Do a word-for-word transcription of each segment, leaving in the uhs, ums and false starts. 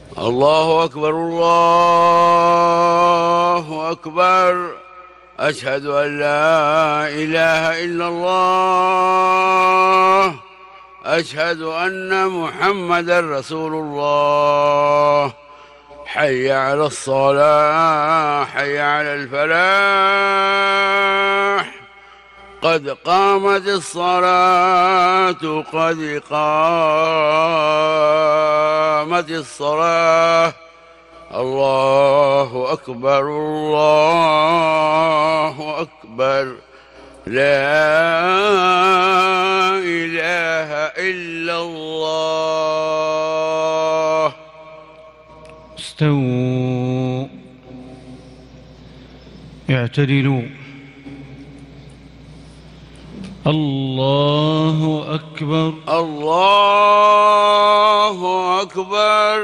الله أكبر الله أكبر. أشهد أن لا إله إلا الله. أشهد أن محمدا رسول الله. حي على الصلاة حي على الفلاح. قد قامت الصلاة قد قامت الصلاة. الله أكبر الله أكبر. لا إله إلا الله. استووا اعتدلوا. الله أكبر الله أكبر.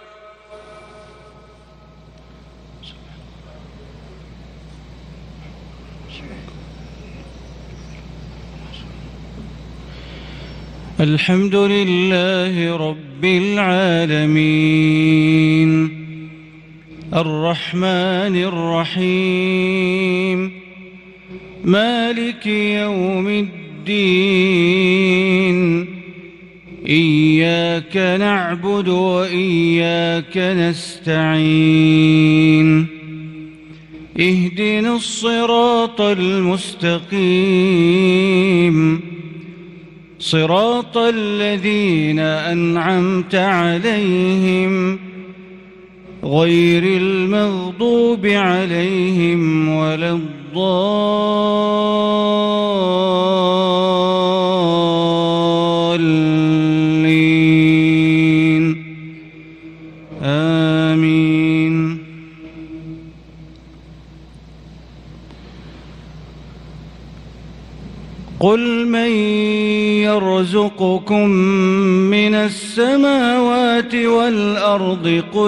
الحمد لله رب العالمين الرحمن الرحيم مالك يوم الدين. إياك نعبد وإياك نستعين. اهدنا الصراط المستقيم صراط الذين أنعمت عليهم غير المغضوب عليهم ولا الضالين. آمين. قل من يرزقكم من السماوات والأرض قل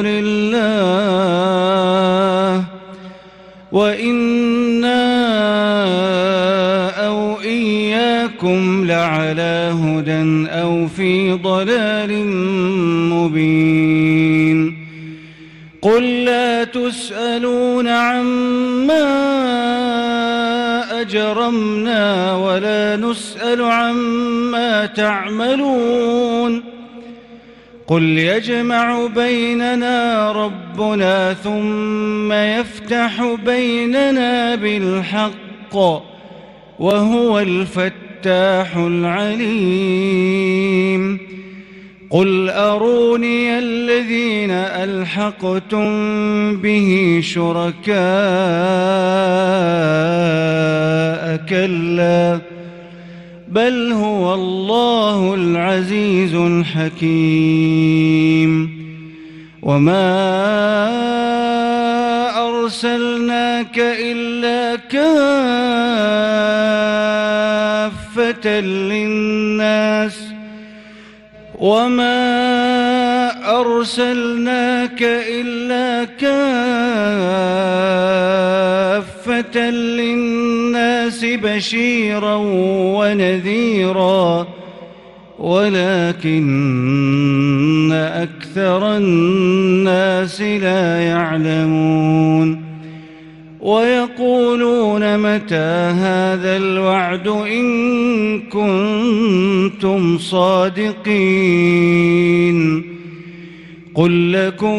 الله وإنا أو إياكم لعلى هدى أو في ضلال مبين. قل لا تسألون عما أجرمنا ولا نسأل عما تعملون. قل يجمع بيننا ربنا ثم يفتح بيننا بالحق وهو الفتاح العليم. قل أروني الذين ألحقتم به شركاء كلا بل هو الله العزيز الحكيم. وما أرسلناك إلا كافة للناس وما أرسلناك إلا كافة للناس بشيرا ونذيرا ولكن أكثر الناس لا يعلمون. ويقولون متى هذا الوعد إن كنتم صادقين. قل لكم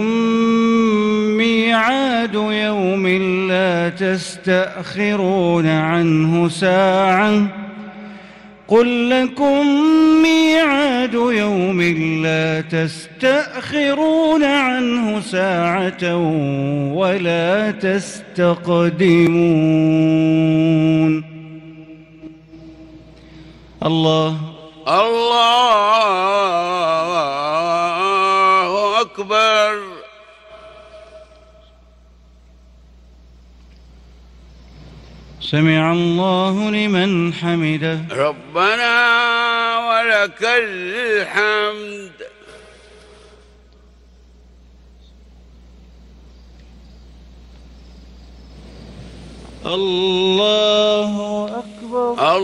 ميعاد يوم لا تستأخرون عنه ساعة قل لكم ميعاد يوم لا تستأخرون عنه ساعة ولا تستقدمون. الله الله أكبر. سمع الله لمن حمده. ربنا ولك الحمد. الله أكبر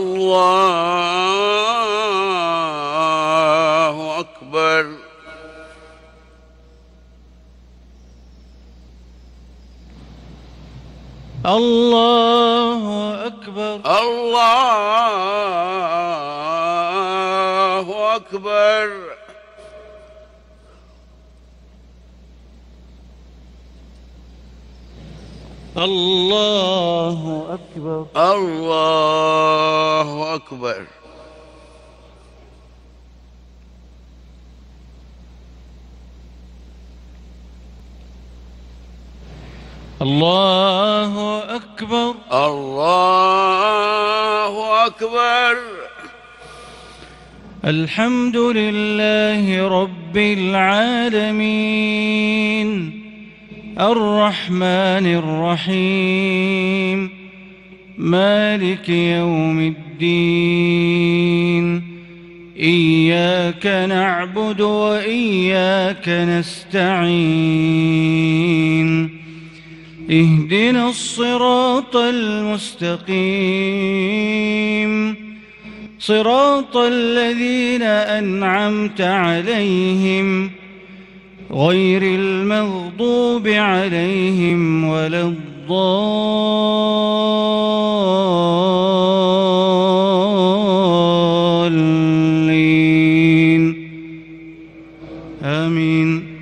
الله أكبر. الله أكبر. الله أكبر. الله أكبر. الله أكبر. الله أكبر. الله أكبر. الحمد لله رب العالمين الرحمن الرحيم مالك يوم الدين إياك نعبد وإياك نستعين اهدنا الصراط المستقيم صراط الذين أنعمت عليهم غير المغضوب عليهم ولا الضالين آمين.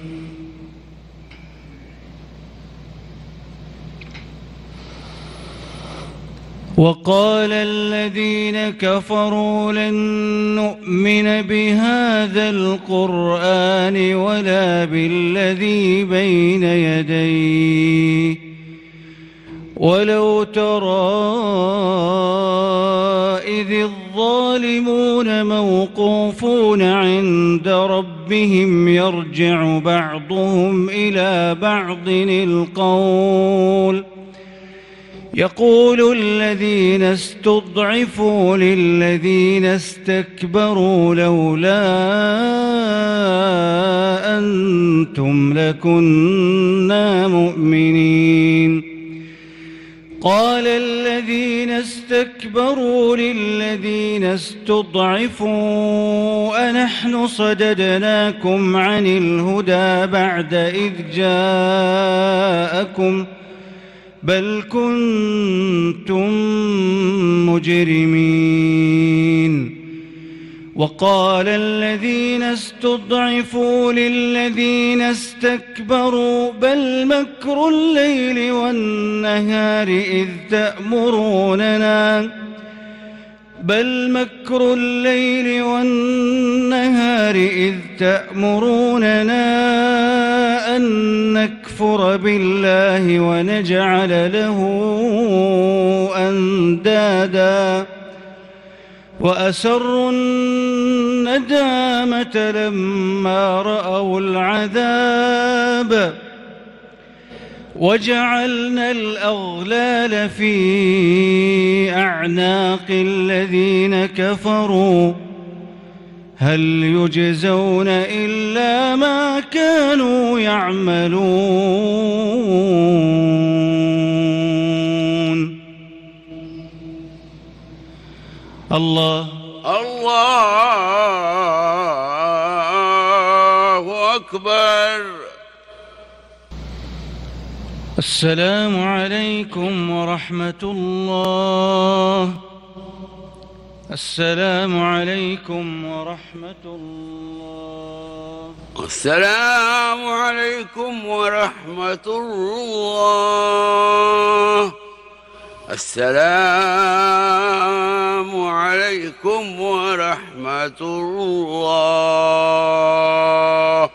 وقال الذين كفروا لن نؤمن بهذا القرآن ولا بالذي بين يديه ولو ترى إذ الظالمون موقوفون عند ربهم يرجع بعضهم إلى بعض القول يقول الذين استضعفوا للذين استكبروا لولا أنتم لكنا مؤمنين قال الذين استكبروا للذين استضعفوا أنحن صددناكم عن الهدى بعد إذ جاءكم بل كنتم مجرمين وقال الذين استضعفوا للذين استكبروا بل مكر الليل والنهار إذ تأمروننا بل مكر الليل والنهار إذ تأمروننا أن نكفر بالله ونجعل له أندادا وأسروا الندامة لما رأوا العذاب وجعلنا الأغلال في أعناق الذين كفروا هل يجزون إلا ما كانوا يعملون. الله الله أكبر. السلام عليكم ورحمة الله. السلام عليكم ورحمة الله. السلام عليكم ورحمة الله. السلام عليكم ورحمة الله.